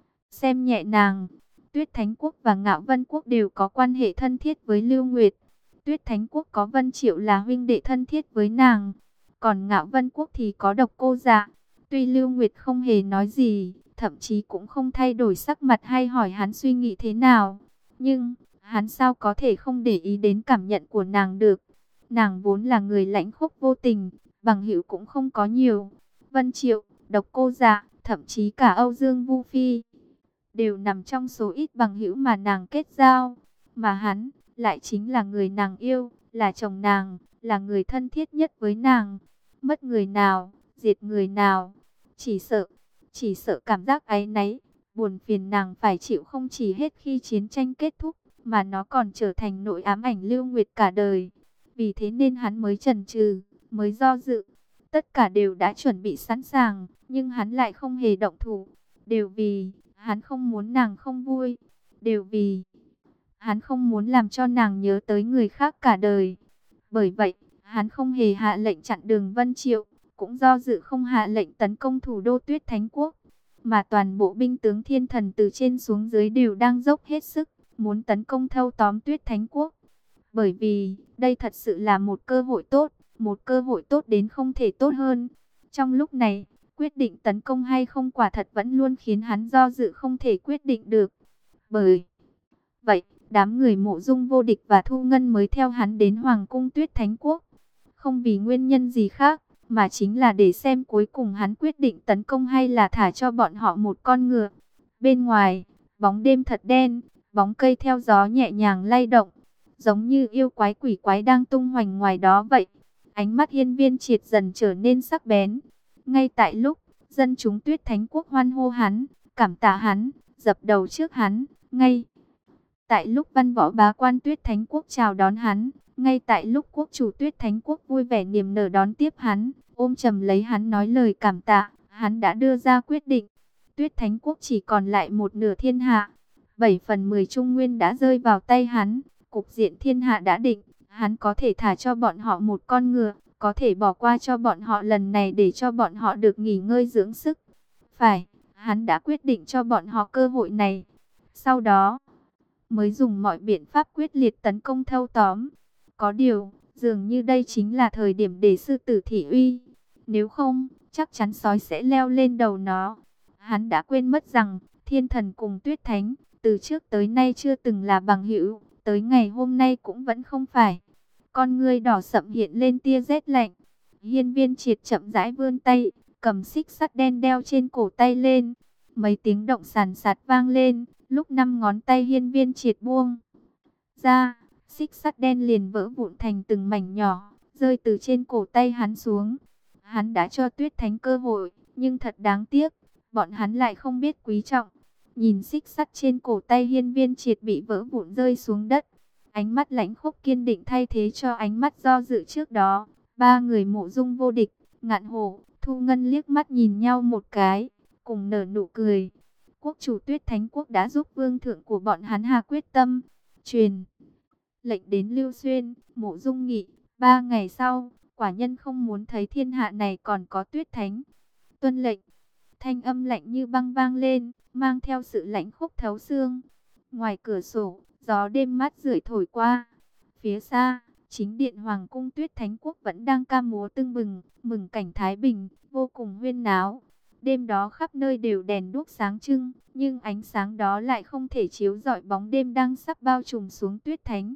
xem nhẹ nàng. Tuyết Thánh Quốc và Ngạo Vân Quốc đều có quan hệ thân thiết với Lưu Nguyệt. Tuyết Thánh Quốc có Vân Triệu là huynh đệ thân thiết với nàng. Còn Ngạo Vân Quốc thì có Độc Cô Dạ. Tuy Lưu Nguyệt không hề nói gì, thậm chí cũng không thay đổi sắc mặt hay hỏi hắn suy nghĩ thế nào. Nhưng, hắn sao có thể không để ý đến cảm nhận của nàng được. Nàng vốn là người lãnh khốc vô tình, bằng hữu cũng không có nhiều. Vân Triệu, Độc Cô Dạ, thậm chí cả Âu Dương Vu Phi đều nằm trong số ít bằng hữu mà nàng kết giao. Mà hắn lại chính là người nàng yêu, là chồng nàng, là người thân thiết nhất với nàng. Mất người nào, diệt người nào, chỉ sợ cảm giác áy náy, Buồn phiền nàng phải chịu không chỉ hết khi chiến tranh kết thúc, mà nó còn trở thành nỗi ám ảnh Lưu Nguyệt cả đời. Vì thế nên hắn mới chần chừ, mới do dự. Tất cả đều đã chuẩn bị sẵn sàng, nhưng hắn lại không hề động thủ. Đều vì hắn không muốn nàng không vui. Đều vì hắn không muốn làm cho nàng nhớ tới người khác cả đời. Bởi vậy, hắn không hề hạ lệnh chặn đường Vân Triệu, cũng do dự không hạ lệnh tấn công thủ đô Tuyết Thánh Quốc. Mà toàn bộ binh tướng thiên thần từ trên xuống dưới đều đang dốc hết sức, muốn tấn công thâu tóm Tuyết Thánh Quốc. Bởi vì, đây thật sự là một cơ hội tốt, một cơ hội tốt đến không thể tốt hơn. Trong lúc này, quyết định tấn công hay không quả thật vẫn luôn khiến hắn do dự không thể quyết định được. Bởi vậy, đám người Mộ Dung Vô Địch và Thu Ngân mới theo hắn đến Hoàng cung Tuyết Thánh Quốc. Không vì nguyên nhân gì khác, mà chính là để xem cuối cùng hắn quyết định tấn công hay là thả cho bọn họ một con ngựa. Bên ngoài, bóng đêm thật đen, bóng cây theo gió nhẹ nhàng lay động, giống như yêu quái quỷ quái đang tung hoành ngoài đó vậy. Ánh mắt Hiên Viên Triệt dần trở nên sắc bén. Ngay tại lúc dân chúng Tuyết Thánh Quốc hoan hô hắn, cảm tạ hắn, dập đầu trước hắn, ngay tại lúc văn võ bá quan Tuyết Thánh Quốc chào đón hắn, ngay tại lúc quốc chủ Tuyết Thánh Quốc vui vẻ niềm nở đón tiếp hắn, ôm chầm lấy hắn nói lời cảm tạ, hắn đã đưa ra quyết định. Tuyết Thánh Quốc chỉ còn lại một nửa thiên hạ, 7/10 Trung Nguyên đã rơi vào tay hắn, cục diện thiên hạ đã định, hắn có thể thả cho bọn họ một con ngựa, có thể bỏ qua cho bọn họ lần này để cho bọn họ được nghỉ ngơi dưỡng sức. Phải, hắn đã quyết định cho bọn họ cơ hội này. Sau đó, mới dùng mọi biện pháp quyết liệt tấn công thâu tóm. Có điều, dường như đây chính là thời điểm để sư tử thị uy. Nếu không, chắc chắn sói sẽ leo lên đầu nó. Hắn đã quên mất rằng, thiên thần cùng Tuyết Thánh, từ trước tới nay chưa từng là bằng hữu, tới ngày hôm nay cũng vẫn không phải. Con ngươi đỏ sậm hiện lên tia rét lạnh. Hiên Viên Triệt chậm rãi vươn tay, cầm xích sắt đen đeo trên cổ tay lên. Mấy tiếng động sàn sạt vang lên, lúc 5 ngón tay Hiên Viên Triệt buông ra, xích sắt đen liền vỡ vụn thành từng mảnh nhỏ, rơi từ trên cổ tay hắn xuống. Hắn đã cho Tuyết Thánh cơ hội, nhưng thật đáng tiếc, bọn hắn lại không biết quý trọng. Nhìn xích sắt trên cổ tay Hiên Viên Triệt bị vỡ vụn rơi xuống đất, ánh mắt lãnh khốc kiên định thay thế cho ánh mắt do dự trước đó. Ba người Mộ Dung Vô Địch, Ngạn Hổ, Thu Ngân liếc mắt nhìn nhau một cái, cùng nở nụ cười. Quốc chủ Tuyết Thánh Quốc đã giúp vương thượng của bọn hắn hạ quyết tâm, truyền lệnh đến Lưu Xuyên, Mộ Dung Nghị. 3 ngày sau, quả nhân không muốn thấy thiên hạ này còn có Tuyết Thánh. Tuân lệnh. Thanh âm lạnh như băng vang lên, mang theo sự lãnh khốc thấu xương. Ngoài cửa sổ, gió đêm mát rượi thổi qua. Phía xa, chính điện Hoàng cung Tuyết Thánh Quốc vẫn đang ca múa tưng bừng, mừng cảnh thái bình, vô cùng huyên náo. Đêm đó khắp nơi đều đèn đuốc sáng trưng, nhưng ánh sáng đó lại không thể chiếu rọi bóng đêm đang sắp bao trùm xuống Tuyết Thánh.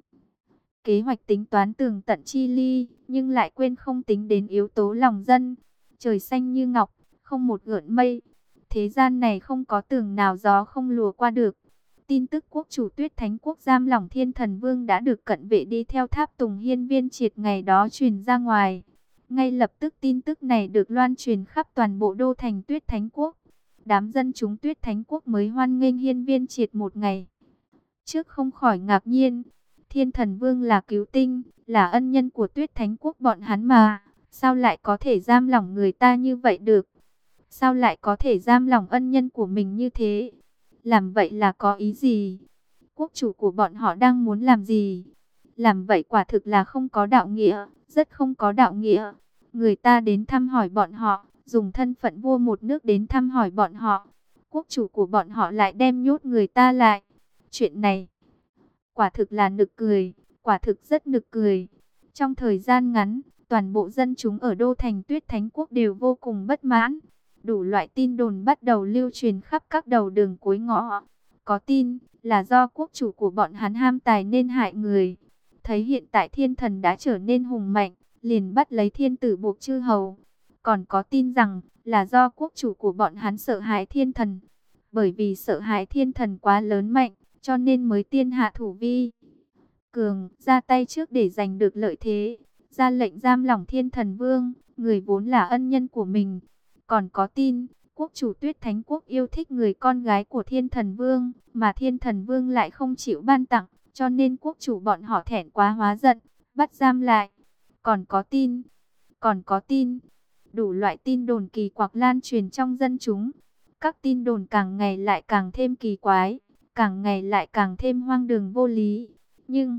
Kế hoạch tính toán tường tận chi ly, nhưng lại quên không tính đến yếu tố lòng dân. Trời xanh như ngọc, không một gợn mây. Thế gian này không có tường nào gió không lùa qua được. Tin tức quốc chủ Tuyết Thánh Quốc giam lỏng Thiên Thần Vương đã được cận vệ đi theo tháp tùng Hiên Viên Triệt ngày đó truyền ra ngoài. Ngay lập tức tin tức này được loan truyền khắp toàn bộ đô thành Tuyết Thánh Quốc. Đám dân chúng Tuyết Thánh Quốc mới hoan nghênh Hiên Viên Triệt một ngày trước không khỏi ngạc nhiên. Thiên Thần Vương là cứu tinh, là ân nhân của Tuyết Thánh Quốc bọn hắn mà, sao lại có thể giam lỏng người ta như vậy được? Sao lại có thể giam lỏng ân nhân của mình như thế? Làm vậy là có ý gì? Quốc chủ của bọn họ đang muốn làm gì? Làm vậy quả thực là không có đạo nghĩa, rất không có đạo nghĩa. Người ta đến thăm hỏi bọn họ, dùng thân phận vua một nước đến thăm hỏi bọn họ. Quốc chủ của bọn họ lại đem nhốt người ta lại. Chuyện này, quả thực là nực cười, quả thực rất nực cười. Trong thời gian ngắn, toàn bộ dân chúng ở đô thành Tuyết Thánh Quốc đều vô cùng bất mãn. Đủ loại tin đồn bắt đầu lưu truyền khắp các đầu đường cuối ngõ. Có tin là do quốc chủ của bọn hắn ham tài nên hại người. Thấy hiện tại thiên thần đã trở nên hùng mạnh, liền bắt lấy thiên tử buộc chư hầu. Còn có tin rằng là do quốc chủ của bọn hắn sợ hãi thiên thần. Bởi vì sợ hãi thiên thần quá lớn mạnh, cho nên mới tiên hạ thủ vi cường, ra tay trước để giành được lợi thế, ra lệnh giam lỏng Thiên Thần Vương, người vốn là ân nhân của mình. Còn có tin Quốc chủ Tuyết Thánh Quốc yêu thích người con gái của Thiên Thần Vương, mà Thiên Thần Vương lại không chịu ban tặng, cho nên quốc chủ bọn họ thẹn quá hóa giận, bắt giam lại. Còn có tin, còn có tin, đủ loại tin đồn kỳ quặc lan truyền trong dân chúng. Các tin đồn càng ngày lại càng thêm kỳ quái, càng ngày lại càng thêm hoang đường vô lý. Nhưng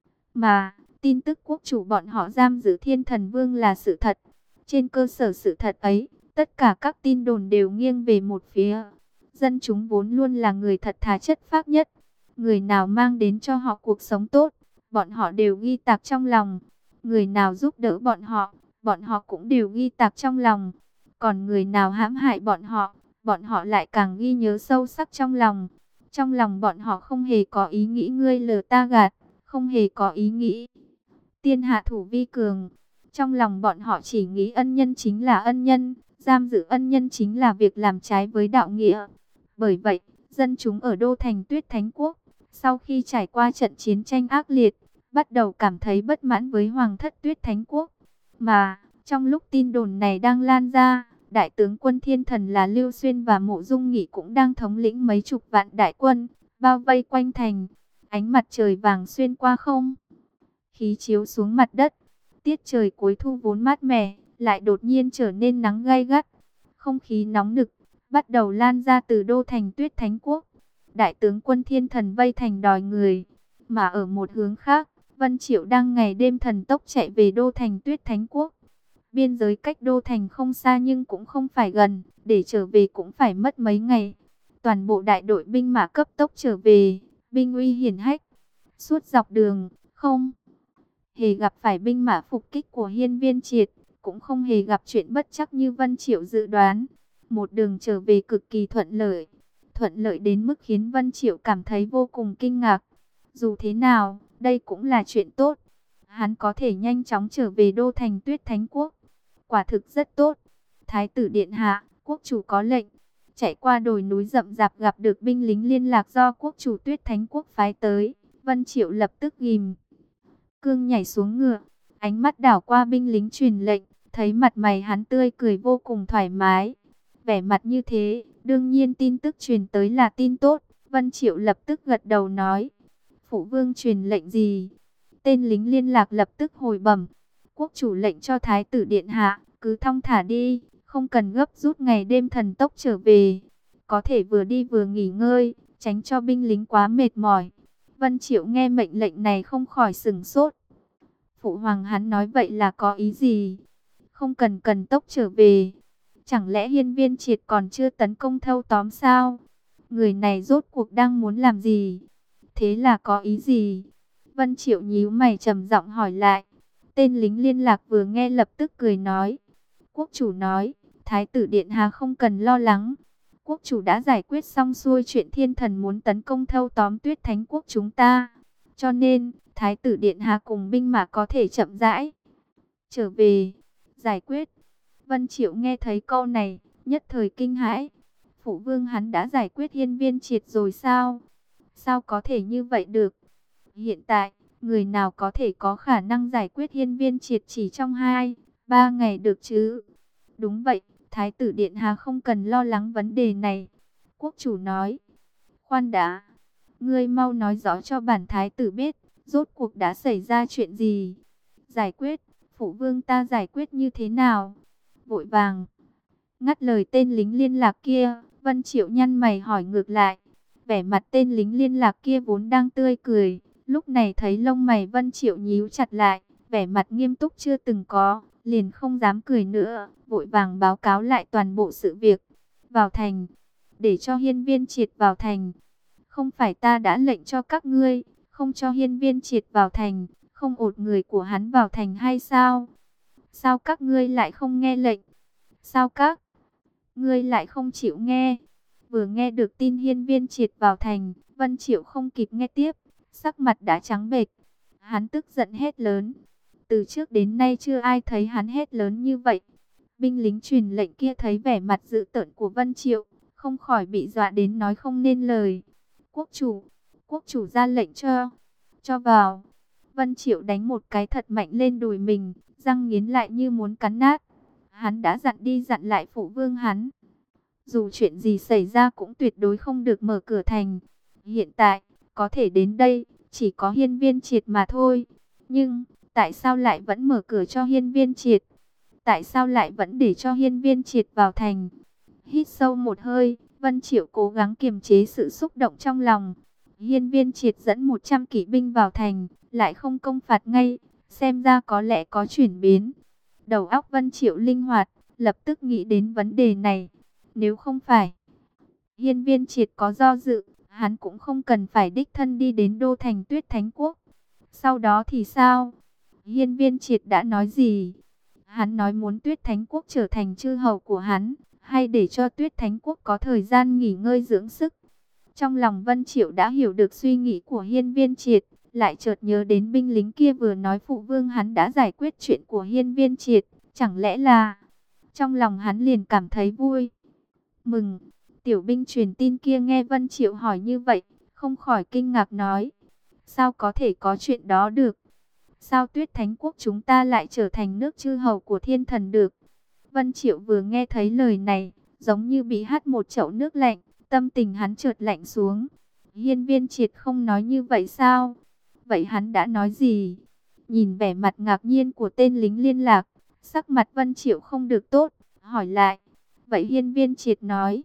mà tin tức quốc chủ bọn họ giam giữ Thiên Thần Vương là sự thật. Trên cơ sở sự thật ấy, tất cả các tin đồn đều nghiêng về một phía. Dân chúng vốn luôn là người thật thà chất phác nhất. Người nào mang đến cho họ cuộc sống tốt, bọn họ đều ghi tạc trong lòng. Người nào giúp đỡ bọn họ cũng đều ghi tạc trong lòng. Còn người nào hãm hại bọn họ lại càng ghi nhớ sâu sắc trong lòng. Trong lòng bọn họ không hề có ý nghĩ ngươi lừa ta gạt, không hề có ý nghĩ tiên hạ thủ vi cường. Trong lòng bọn họ chỉ nghĩ ân nhân chính là ân nhân, giam giữ ân nhân chính là việc làm trái với đạo nghĩa. Bởi vậy, dân chúng ở đô thành Tuyết Thánh Quốc, sau khi trải qua trận chiến tranh ác liệt, bắt đầu cảm thấy bất mãn với Hoàng thất Tuyết Thánh Quốc. Mà, trong lúc tin đồn này đang lan ra, đại tướng quân Thiên Thần là Lưu Xuyên và Mộ Dung Nghị cũng đang thống lĩnh mấy chục vạn đại quân, bao vây quanh thành. Ánh mặt trời vàng xuyên qua không khí chiếu xuống mặt đất. Tiết trời cuối thu vốn mát mẻ, lại đột nhiên trở nên nắng gay gắt. Không khí nóng nực bắt đầu lan ra từ đô thành Tuyết Thánh Quốc. Đại tướng quân Thiên Thần vây thành đòi người, mà ở một hướng khác, Vân Triệu đang ngày đêm thần tốc chạy về đô thành Tuyết Thánh Quốc. Biên giới cách đô thành không xa nhưng cũng không phải gần, để trở về cũng phải mất mấy ngày. Toàn bộ đại đội binh mã cấp tốc trở về, binh uy hiển hách. Suốt dọc đường, không hề gặp phải binh mã phục kích của Hiên Viên Triệt, cũng không hề gặp chuyện bất trắc như Vân Triệu dự đoán. Một đường trở về cực kỳ thuận lợi đến mức khiến Vân Triệu cảm thấy vô cùng kinh ngạc. Dù thế nào, đây cũng là chuyện tốt. Hắn có thể nhanh chóng trở về đô thành Tuyết Thánh Quốc. Quả thực rất tốt. Thái tử điện hạ, quốc chủ có lệnh. Chạy qua đồi núi rậm rạp gặp được binh lính liên lạc do quốc chủ Tuyết Thánh Quốc phái tới. Vân Triệu lập tức ghim cương nhảy xuống ngựa, ánh mắt đảo qua binh lính truyền lệnh, thấy mặt mày hắn tươi cười vô cùng thoải mái. Vẻ mặt như thế, đương nhiên tin tức truyền tới là tin tốt. Vân Triệu lập tức gật đầu nói, phụ vương truyền lệnh gì? Tên lính liên lạc lập tức hồi bẩm, quốc chủ lệnh cho thái tử điện hạ, cứ thong thả đi, không cần gấp rút ngày đêm thần tốc trở về. Có thể vừa đi vừa nghỉ ngơi, tránh cho binh lính quá mệt mỏi. Vân Triệu nghe mệnh lệnh này không khỏi sửng sốt. Phụ hoàng hắn nói vậy là có ý gì? Không cần tốc trở về. Chẳng lẽ Hiên Viên Triệt còn chưa tấn công thâu tóm sao? Người này rốt cuộc đang muốn làm gì? Thế là có ý gì? Vân Triệu nhíu mày trầm giọng hỏi lại. Tên lính liên lạc vừa nghe lập tức cười nói. Quốc chủ nói, thái tử điện hạ không cần lo lắng. Quốc chủ đã giải quyết xong xuôi chuyện Thiên Thần muốn tấn công thâu tóm Tuyết Thánh Quốc chúng ta. Cho nên, thái tử điện hạ cùng binh mã có thể chậm rãi trở về, giải quyết. Vân Triệu nghe thấy câu này, nhất thời kinh hãi. Phụ vương hắn đã giải quyết Hiên Viên Triệt rồi sao? Sao có thể như vậy được? Hiện tại, người nào có thể có khả năng giải quyết Hiên Viên Triệt chỉ trong 2-3 ngày được chứ? Đúng vậy, thái tử điện hạ không cần lo lắng vấn đề này. Quốc chủ nói, khoan đã, ngươi mau nói rõ cho bản thái tử biết, rốt cuộc đã xảy ra chuyện gì? Giải quyết, phụ vương ta giải quyết như thế nào? Vội vàng ngắt lời tên lính liên lạc kia, Vân Triệu nhăn mày hỏi ngược lại. Vẻ mặt tên lính liên lạc kia vốn đang tươi cười, lúc này thấy lông mày Vân Triệu nhíu chặt lại, vẻ mặt nghiêm túc chưa từng có, liền không dám cười nữa, vội vàng báo cáo lại toàn bộ sự việc. Vào thành, để cho Hiên Viên Triệt vào thành. Không phải ta đã lệnh cho các ngươi, không cho Hiên Viên Triệt vào thành, không ột người của hắn vào thành hay sao? Sao các ngươi lại không nghe lệnh? Sao các ngươi lại không chịu nghe? Vừa nghe được tin Hiên Viên Triệt vào thành, Vân Triệu không kịp nghe tiếp, sắc mặt đã trắng bệch. Hắn tức giận hét lớn. Từ trước đến nay chưa ai thấy hắn hét lớn như vậy. Binh lính truyền lệnh kia thấy vẻ mặt dữ tợn của Vân Triệu, không khỏi bị dọa đến nói không nên lời. Quốc chủ ra lệnh cho vào. Vân Triệu đánh một cái thật mạnh lên đùi mình, răng nghiến lại như muốn cắn nát. Hắn đã dặn đi dặn lại phụ vương hắn. Dù chuyện gì xảy ra cũng tuyệt đối không được mở cửa thành. Hiện tại, có thể đến đây, chỉ có Hiên Viên Triệt mà thôi. Nhưng, tại sao lại vẫn mở cửa cho Hiên Viên Triệt? Tại sao lại vẫn để cho Hiên Viên Triệt vào thành? Hít sâu một hơi, Vân Triệu cố gắng kiềm chế sự xúc động trong lòng. Hiên Viên Triệt dẫn 100 kỵ binh vào thành, lại không công phạt ngay, xem ra có lẽ có chuyển biến. Đầu óc Vân Triệu linh hoạt, lập tức nghĩ đến vấn đề này. Nếu không phải Hiên Viên Triệt có do dự, hắn cũng không cần phải đích thân đi đến đô thành Tuyết Thánh Quốc. Sau đó thì sao? Hiên Viên Triệt đã nói gì? Hắn nói muốn Tuyết Thánh Quốc trở thành chư hầu của hắn, hay để cho Tuyết Thánh Quốc có thời gian nghỉ ngơi dưỡng sức. Trong lòng Vân Triệu đã hiểu được suy nghĩ của Hiên Viên Triệt, lại chợt nhớ đến binh lính kia vừa nói phụ vương hắn đã giải quyết chuyện của Hiên Viên Triệt, chẳng lẽ là... Trong lòng hắn liền cảm thấy vui mừng. Tiểu binh truyền tin kia nghe Vân Triệu hỏi như vậy, không khỏi kinh ngạc nói: sao có thể có chuyện đó được? Sao Tuyết Thánh Quốc chúng ta lại trở thành nước chư hầu của thiên thần được? Vân Triệu vừa nghe thấy lời này, giống như bị hắt một chậu nước lạnh, tâm tình hắn chợt lạnh xuống. Hiên Viên Triệt không nói như vậy sao? Vậy hắn đã nói gì? Nhìn vẻ mặt ngạc nhiên của tên lính liên lạc, sắc mặt Vân Triệu không được tốt, hỏi lại: vậy Hiên Viên Triệt nói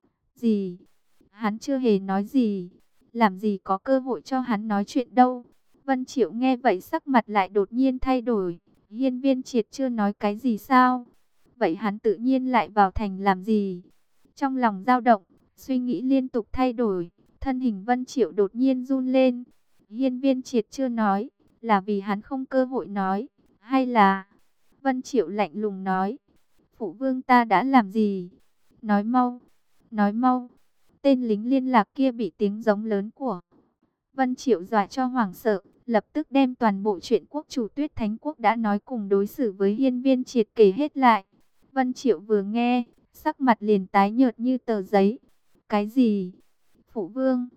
gì? Hắn chưa hề nói gì, làm gì có cơ hội cho hắn nói chuyện đâu. Vân Triệu nghe vậy sắc mặt lại đột nhiên thay đổi. Hiên Viên Triệt chưa nói cái gì sao? Vậy hắn tự nhiên lại vào thành làm gì? Trong lòng dao động, suy nghĩ liên tục thay đổi, thân hình Vân Triệu đột nhiên run lên. Hiên Viên Triệt chưa nói, là vì hắn không cơ hội nói, hay là... Vân Triệu lạnh lùng nói: phụ vương ta đã làm gì? Nói mau, nói mau. Tên lính liên lạc kia bị tiếng giống lớn của Vân Triệu dọa cho hoảng sợ, lập tức đem toàn bộ chuyện quốc chủ Tuyết Thánh Quốc đã nói cùng đối xử với Hiên Viên Triệt kể hết lại. Vân Triệu vừa nghe, sắc mặt liền tái nhợt như tờ giấy. Cái gì? Phụ vương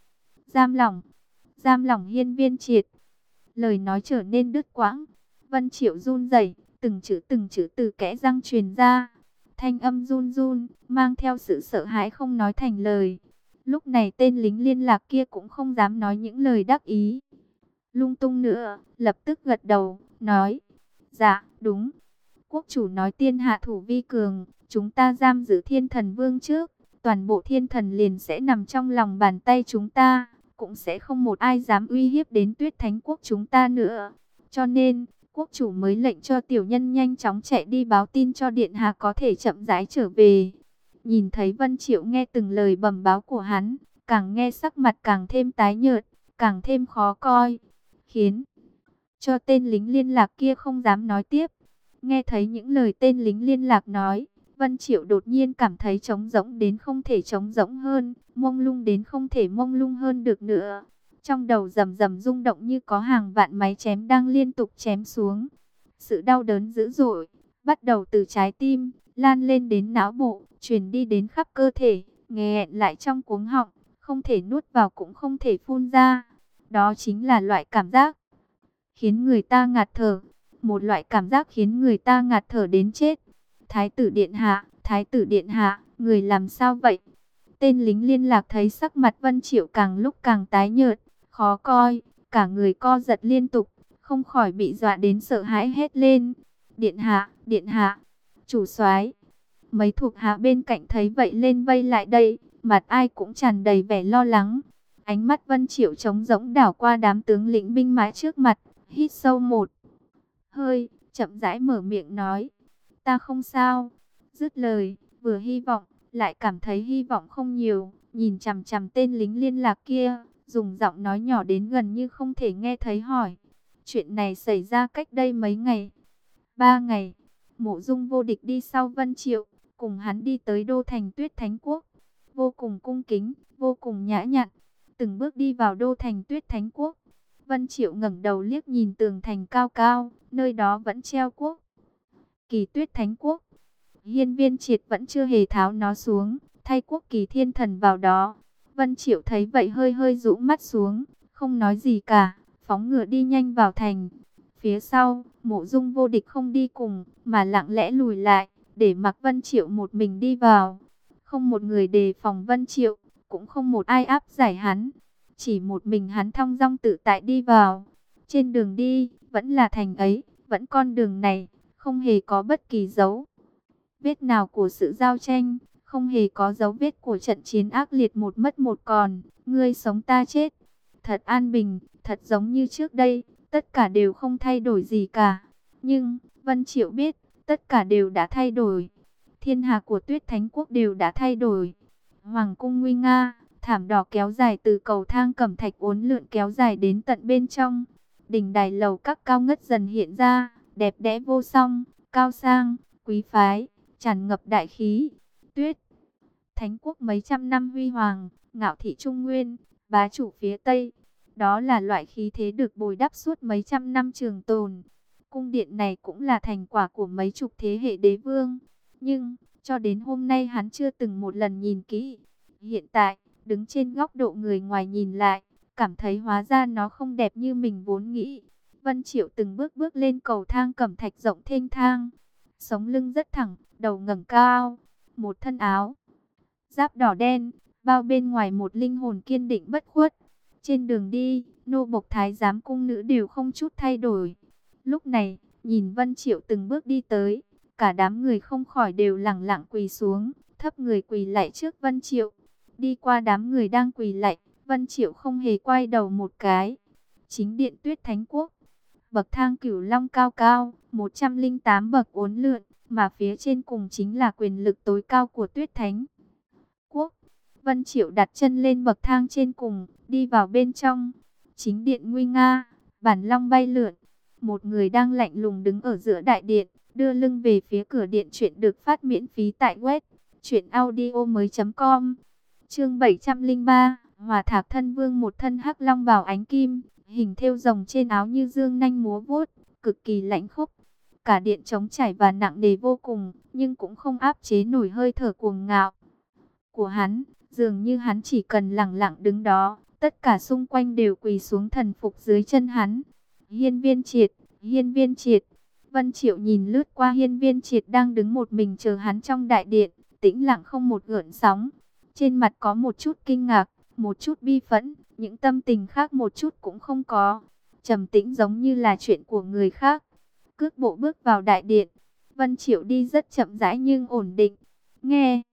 giam lỏng Hiên Viên Triệt. Lời nói trở nên đứt quãng. Vân Triệu run rẩy, từng chữ từ kẽ răng truyền ra. Thanh âm run run, mang theo sự sợ hãi không nói thành lời. Lúc này tên lính liên lạc kia cũng không dám nói những lời đắc ý lung tung nữa, lập tức gật đầu, nói: dạ, đúng. Quốc chủ nói tiên hạ thủ vi cường, chúng ta giam giữ thiên thần vương trước, toàn bộ thiên thần liền sẽ nằm trong lòng bàn tay chúng ta, cũng sẽ không một ai dám uy hiếp đến Tuyết Thánh Quốc chúng ta nữa. Cho nên, quốc chủ mới lệnh cho tiểu nhân nhanh chóng chạy đi báo tin cho điện hạ có thể chậm rãi trở về. Nhìn thấy Vân Triệu nghe từng lời bẩm báo của hắn, càng nghe sắc mặt càng thêm tái nhợt, càng thêm khó coi, khiến cho tên lính liên lạc kia không dám nói tiếp. Nghe thấy những lời tên lính liên lạc nói, Vân Triệu đột nhiên cảm thấy trống rỗng đến không thể trống rỗng hơn, mông lung đến không thể mông lung hơn được nữa. Trong đầu rầm rầm rung động như có hàng vạn máy chém đang liên tục chém xuống. Sự đau đớn dữ dội, bắt đầu từ trái tim, lan lên đến não bộ, truyền đi đến khắp cơ thể, nghẹn lại trong cuống họng, không thể nuốt vào cũng không thể phun ra. Đó chính là loại cảm giác khiến người ta ngạt thở, một loại cảm giác khiến người ta ngạt thở đến chết. Thái tử điện hạ, người làm sao vậy? Tên lính liên lạc thấy sắc mặt Vân Triệu càng lúc càng tái nhợt, khó coi, cả người co giật liên tục, không khỏi bị dọa đến sợ hãi hét lên: điện hạ, chủ soái. Mấy thuộc hạ bên cạnh thấy vậy lên vây lại đây, mặt ai cũng tràn đầy vẻ lo lắng. Ánh mắt Vân Triệu trống rỗng đảo qua đám tướng lĩnh binh mã trước mặt, hít sâu một hơi, chậm rãi mở miệng nói: ta không sao. Dứt lời, vừa hy vọng, lại cảm thấy hy vọng không nhiều, nhìn chằm chằm tên lính liên lạc kia, dùng giọng nói nhỏ đến gần như không thể nghe thấy hỏi: chuyện này xảy ra cách đây mấy ngày? 3 ngày. Mộ Dung Vô Địch đi sau Vân Triệu, cùng hắn đi tới đô thành Tuyết Thánh Quốc, vô cùng cung kính, vô cùng nhã nhặn, từng bước đi vào đô thành Tuyết Thánh Quốc. Vân Triệu ngẩng đầu liếc nhìn tường thành cao cao, nơi đó vẫn treo quốc kỳ Tuyết Thánh Quốc. Hiên Viên Triệt vẫn chưa hề tháo nó xuống, thay quốc kỳ thiên thần vào đó. Vân Triệu thấy vậy hơi hơi rũ mắt xuống, không nói gì cả, phóng ngựa đi nhanh vào thành. Phía sau, Mộ Dung Vô Địch không đi cùng, mà lặng lẽ lùi lại, để mặc Vân Triệu một mình đi vào. Không một người đề phòng Vân Triệu, cũng không một ai áp giải hắn. Chỉ một mình hắn thong dong tự tại đi vào. Trên đường đi, vẫn là thành ấy, vẫn con đường này, không hề có bất kỳ dấu vết nào của sự giao tranh, không hề có dấu vết của trận chiến ác liệt một mất một còn, ngươi sống ta chết. Thật an bình, thật giống như trước đây, tất cả đều không thay đổi gì cả. Nhưng, Vân Triệu biết, tất cả đều đã thay đổi. Thiên hạ của Tuyết Thánh Quốc đều đã thay đổi. Hoàng cung nguy nga, thảm đỏ kéo dài từ cầu thang cẩm thạch uốn lượn kéo dài đến tận bên trong. Đỉnh đài lầu các cao ngất dần hiện ra, đẹp đẽ vô song, cao sang, quý phái, tràn ngập đại khí. Tuyết Thánh Quốc mấy trăm năm huy hoàng, ngạo thị Trung Nguyên, bá chủ phía Tây. Đó là loại khí thế được bồi đắp suốt mấy trăm năm trường tồn. Cung điện này cũng là thành quả của mấy chục thế hệ đế vương. Nhưng, cho đến hôm nay hắn chưa từng một lần nhìn kỹ. Hiện tại, đứng trên góc độ người ngoài nhìn lại, cảm thấy hóa ra nó không đẹp như mình vốn nghĩ. Vân Triệu từng bước bước lên cầu thang cẩm thạch rộng thênh thang. Sống lưng rất thẳng, đầu ngẩng cao. Một thân áo giáp đỏ đen, bao bên ngoài một linh hồn kiên định bất khuất. Trên đường đi, nô bộc thái giám cung nữ đều không chút thay đổi. Lúc này, nhìn Vân Triệu từng bước đi tới, cả đám người không khỏi đều lẳng lặng quỳ xuống, thấp người quỳ lạy trước Vân Triệu. Đi qua đám người đang quỳ lạy, Vân Triệu không hề quay đầu một cái. Chính điện Tuyết Thánh Quốc, bậc thang Cửu Long cao cao, 108 bậc uốn lượn, mà phía trên cùng chính là quyền lực tối cao của Tuyết Thánh Quốc. Vân Triệu đặt chân lên bậc thang trên cùng, đi vào bên trong. Chính điện nguy nga, bản long bay lượn. Một người đang lạnh lùng đứng ở giữa đại điện, đưa lưng về phía cửa điện. Chuyện được phát miễn phí tại web truyệnaudiomoi.com. Chương 703, Hỏa Thạc Thân Vương, một thân hắc long bào ánh kim, hình thêu rồng trên áo như dương nanh múa vuốt, cực kỳ lãnh khốc. Cả điện trống trải và nặng nề vô cùng, nhưng cũng không áp chế nổi hơi thở cuồng ngạo của hắn. Dường như hắn chỉ cần lặng lặng đứng đó, tất cả xung quanh đều quỳ xuống thần phục dưới chân hắn. Hiên Viên Triệt, Hiên Viên Triệt. Vân Triệu nhìn lướt qua Hiên Viên Triệt đang đứng một mình chờ hắn trong đại điện, tĩnh lặng không một gợn sóng. Trên mặt có một chút kinh ngạc, một chút bi phẫn, những tâm tình khác một chút cũng không có. Trầm tĩnh giống như là chuyện của người khác. Cước bộ bước vào đại điện. Vân Triệu đi rất chậm rãi nhưng ổn định. Nghe